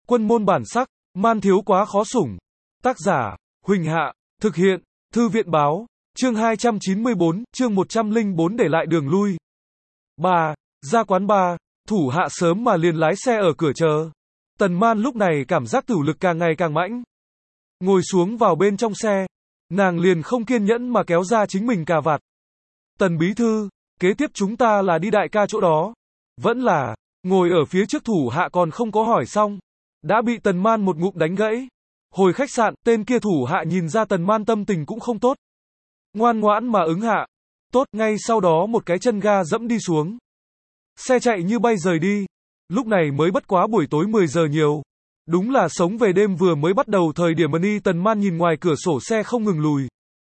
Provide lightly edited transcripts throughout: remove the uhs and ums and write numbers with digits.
Quân môn bản sắc, man thiếu quá khó sủng. Tác giả, Huỳnh Hạ, thực hiện, Thư viện báo, chương 294, chương 104 để lại đường lui. 3. Ra quán bar, thủ hạ sớm mà liền lái xe ở cửa chờ. Tần Man lúc này cảm giác tử lực càng ngày càng mãnh. Ngồi xuống vào bên trong xe, nàng liền không kiên nhẫn mà kéo ra chính mình cà vạt. Tần bí thư, kế tiếp chúng ta là đi đại ca chỗ đó. Vẫn là, ngồi ở phía trước thủ hạ còn không có hỏi xong, đã bị Tần Man một ngụm đánh gãy. Hồi khách sạn, tên kia thủ hạ nhìn ra Tần Man tâm tình cũng không tốt. Ngoan ngoãn mà ứng hạ. Tốt, ngay sau đó một cái chân ga dẫm đi xuống. Xe chạy như bay rời đi. Lúc này mới bất quá buổi tối 10 giờ nhiều. Đúng là sống về đêm vừa mới bắt đầu thời điểm Money. Tần Man nhìn ngoài cửa sổ xe không ngừng lùi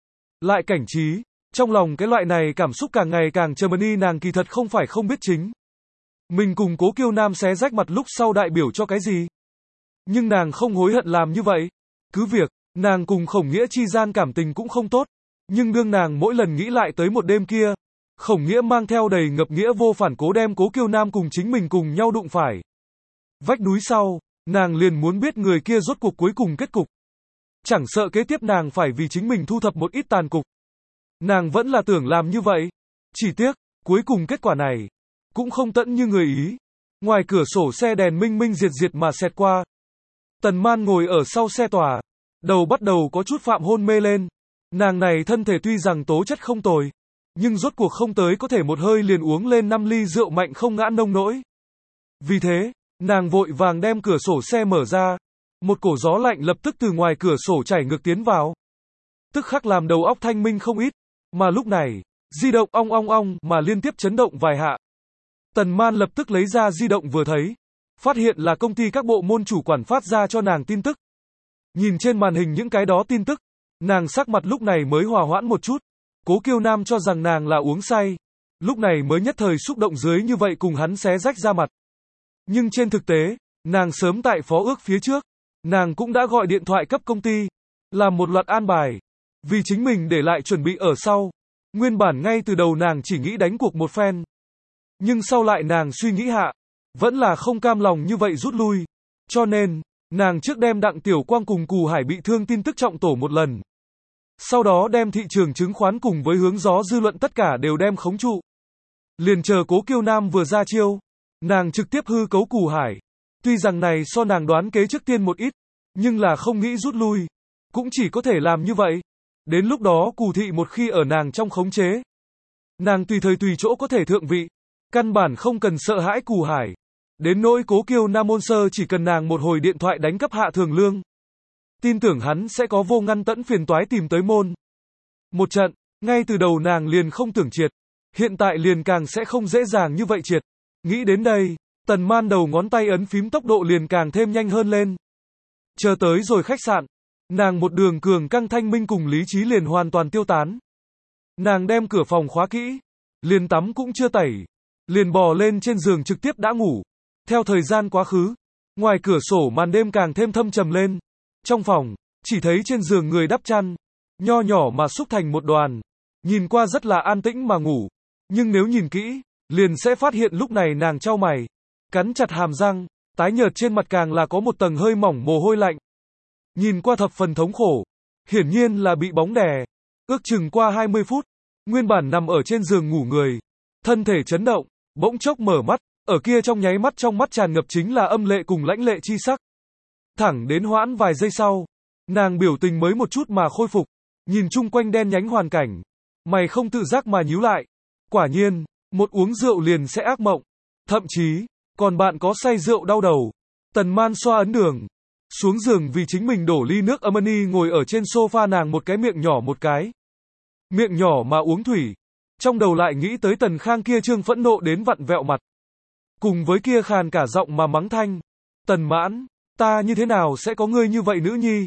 lại cảnh trí. Trong lòng cái loại này cảm xúc càng ngày càng chờ Money. Nàng kỳ thật không phải không biết chính mình cùng Cố Kiêu Nam xé rách mặt lúc sau đại biểu cho cái gì. Nhưng nàng không hối hận làm như vậy. Cứ việc, nàng cùng Khổng Nghĩa chi gian cảm tình cũng không tốt. Nhưng đương nàng mỗi lần nghĩ lại tới một đêm kia, Khổng Nghĩa mang theo đầy ngập nghĩa vô phản cố đem Cố Kiêu Nam cùng chính mình cùng nhau đụng phải vách núi sau, nàng liền muốn biết người kia rốt cuộc cuối cùng kết cục. Chẳng sợ kế tiếp nàng phải vì chính mình thu thập một ít tàn cục. Nàng vẫn là tưởng làm như vậy. Chỉ tiếc, cuối cùng kết quả này cũng không tận như người ý. Ngoài cửa sổ xe đèn minh minh diệt diệt mà xẹt qua. Tần Man ngồi ở sau xe tòa, đầu bắt đầu có chút phạm hôn mê lên. Nàng này thân thể tuy rằng tố chất không tồi, nhưng rốt cuộc không tới có thể một hơi liền uống lên 5 ly rượu mạnh không ngã nông nỗi. Vì thế, nàng vội vàng đem cửa sổ xe mở ra. Một cổ gió lạnh lập tức từ ngoài cửa sổ chảy ngược tiến vào. Tức khắc làm đầu óc thanh minh không ít. Mà lúc này, di động ong ong ong mà liên tiếp chấn động vài hạ. Tần Man lập tức lấy ra di động vừa thấy. Phát hiện là công ty các bộ môn chủ quản phát ra cho nàng tin tức. Nhìn trên màn hình những cái đó tin tức, nàng sắc mặt lúc này mới hòa hoãn một chút. Cố Kiêu Nam cho rằng nàng là uống say. Lúc này mới nhất thời xúc động dưới như vậy cùng hắn xé rách ra mặt. Nhưng trên thực tế, nàng sớm tại phó ước phía trước, nàng cũng đã gọi điện thoại cấp công ty, làm một loạt an bài. Vì chính mình để lại chuẩn bị ở sau. Nguyên bản ngay từ đầu nàng chỉ nghĩ đánh cuộc một phen. Nhưng sau lại nàng suy nghĩ hạ, vẫn là không cam lòng như vậy rút lui. Cho nên, nàng trước đem Đặng Tiểu Quang cùng Cù Hải bị thương tin tức trọng tổ một lần. Sau đó đem thị trường chứng khoán cùng với hướng gió dư luận tất cả đều đem khống trụ. Liền chờ Cố Kiêu Nam vừa ra chiêu, nàng trực tiếp hư cấu Cù Hải. Tuy rằng này so nàng đoán kế trước tiên một ít, nhưng là không nghĩ rút lui. Cũng chỉ có thể làm như vậy. Đến lúc đó Cù thị một khi ở nàng trong khống chế, nàng tùy thời tùy chỗ có thể thượng vị. Căn bản không cần sợ hãi Cù Hải. Đến nỗi Cố Kiêu Nam môn sơ chỉ cần nàng một hồi điện thoại đánh cấp hạ thường lương. Tin tưởng hắn sẽ có vô ngăn tẫn phiền toái tìm tới môn. Một trận, ngay từ đầu nàng liền không tưởng triệt. Hiện tại liền càng sẽ không dễ dàng như vậy triệt. Nghĩ đến đây, Tần Man đầu ngón tay ấn phím tốc độ liền càng thêm nhanh hơn lên. Chờ tới rồi khách sạn, nàng một đường cường căng thanh minh cùng lý trí liền hoàn toàn tiêu tán. Nàng đem cửa phòng khóa kỹ, liền tắm cũng chưa tẩy, liền bò lên trên giường trực tiếp đã ngủ. Theo thời gian quá khứ, ngoài cửa sổ màn đêm càng thêm thâm trầm lên. Trong phòng, chỉ thấy trên giường người đắp chăn, nho nhỏ mà xúc thành một đoàn, nhìn qua rất là an tĩnh mà ngủ. Nhưng nếu nhìn kỹ, liền sẽ phát hiện lúc này nàng chau mày, cắn chặt hàm răng, tái nhợt trên mặt càng là có một tầng hơi mỏng mồ hôi lạnh. Nhìn qua thập phần thống khổ, hiển nhiên là bị bóng đè. Ước chừng qua 20 phút, nguyên bản nằm ở trên giường ngủ người, thân thể chấn động, bỗng chốc mở mắt, ở kia trong nháy mắt trong mắt tràn ngập chính là âm lệ cùng lãnh lệ chi sắc. Thẳng đến hoãn vài giây sau, nàng biểu tình mới một chút mà khôi phục, nhìn chung quanh đen nhánh hoàn cảnh, mày không tự giác mà nhíu lại. Quả nhiên, một uống rượu liền sẽ ác mộng, thậm chí, còn bạn có say rượu đau đầu. Tần Man xoa ấn đường, xuống giường vì chính mình đổ ly nước Amani ngồi ở trên sofa nàng một cái miệng nhỏ một cái. Miệng nhỏ mà uống thủy, trong đầu lại nghĩ tới Tần Khang kia trương phẫn nộ đến vặn vẹo mặt. Cùng với kia khàn cả giọng mà mắng thanh. Tần Mãn, ta như thế nào sẽ có ngươi như vậy nữ nhi?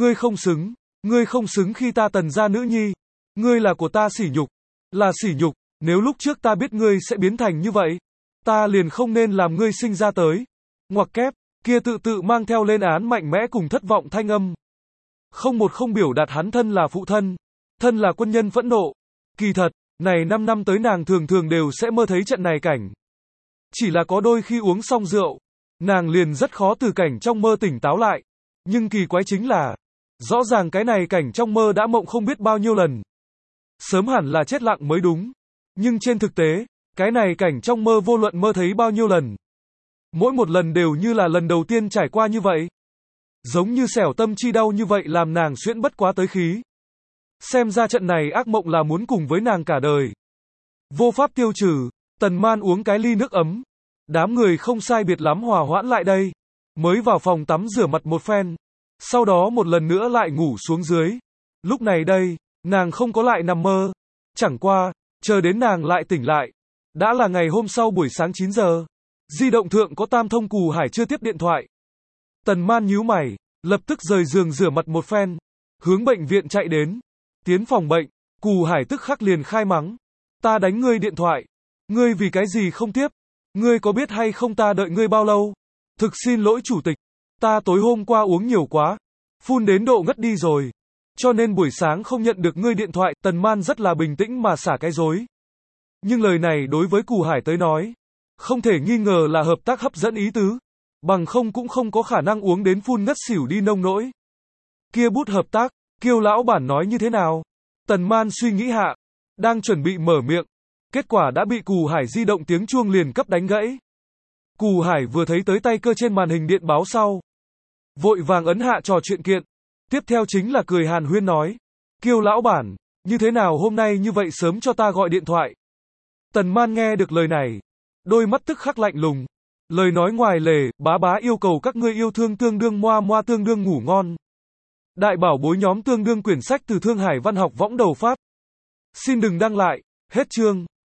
Ngươi không xứng khi ta Tần gia nữ nhi. Ngươi là của ta sỉ nhục, là sỉ nhục, nếu lúc trước ta biết ngươi sẽ biến thành như vậy, ta liền không nên làm ngươi sinh ra tới. Ngoặc kép, kia tự mang theo lên án mạnh mẽ cùng thất vọng thanh âm. Không biểu đạt hắn thân là phụ thân là quân nhân phẫn nộ. Kỳ thật, này 5 năm tới nàng thường thường đều sẽ mơ thấy trận này cảnh. Chỉ là có đôi khi uống xong rượu, nàng liền rất khó từ cảnh trong mơ tỉnh táo lại. Nhưng kỳ quái chính là, rõ ràng cái này cảnh trong mơ đã mộng không biết bao nhiêu lần. Sớm hẳn là chết lặng mới đúng. Nhưng trên thực tế, cái này cảnh trong mơ vô luận mơ thấy bao nhiêu lần. Mỗi một lần đều như là lần đầu tiên trải qua như vậy. Giống như xẻo tâm chi đau như vậy làm nàng xuyễn bất quá tới khí. Xem ra trận này ác mộng là muốn cùng với nàng cả đời. Vô pháp tiêu trừ, Tần Man uống cái ly nước ấm. Đám người không sai biệt lắm hòa hoãn lại đây. Mới vào phòng tắm rửa mặt một phen. Sau đó một lần nữa lại ngủ xuống dưới. Lúc này đây, nàng không có lại nằm mơ. Chẳng qua, chờ đến nàng lại tỉnh lại. Đã là ngày hôm sau buổi sáng 9 giờ. Di động thượng có tam thông Cù Hải chưa tiếp điện thoại. Tần Man nhíu mày, lập tức rời giường rửa mặt một phen. Hướng bệnh viện chạy đến. Tiến phòng bệnh, Cù Hải tức khắc liền khai mắng. Ta đánh ngươi điện thoại. Ngươi vì cái gì không tiếp? Ngươi có biết hay không ta đợi ngươi bao lâu? Thực xin lỗi chủ tịch. Ta tối hôm qua uống nhiều quá. Phun đến độ ngất đi rồi. Cho nên buổi sáng không nhận được ngươi điện thoại. Tần Man rất là bình tĩnh mà xả cái dối. Nhưng lời này đối với Cù Hải tới nói, không thể nghi ngờ là hợp tác hấp dẫn ý tứ. Bằng không cũng không có khả năng uống đến phun ngất xỉu đi nông nỗi. Kia bút hợp tác, Kiêu lão bản nói như thế nào? Tần Man suy nghĩ hạ, đang chuẩn bị mở miệng. Kết quả đã bị Cù Hải di động tiếng chuông liền cấp đánh gãy. Cù Hải vừa thấy tới tay cơ trên màn hình điện báo sau. Vội vàng ấn hạ trò chuyện kiện. Tiếp theo chính là cười hàn huyên nói. Kiêu lão bản, như thế nào hôm nay như vậy sớm cho ta gọi điện thoại? Tần Man nghe được lời này. Đôi mắt tức khắc lạnh lùng. Lời nói ngoài lề, bá bá yêu cầu các ngươi yêu thương tương đương moa moa tương đương ngủ ngon. Đại bảo bối nhóm tương đương quyển sách từ Thương Hải Văn học võng đầu phát. Xin đừng đăng lại, hết chương.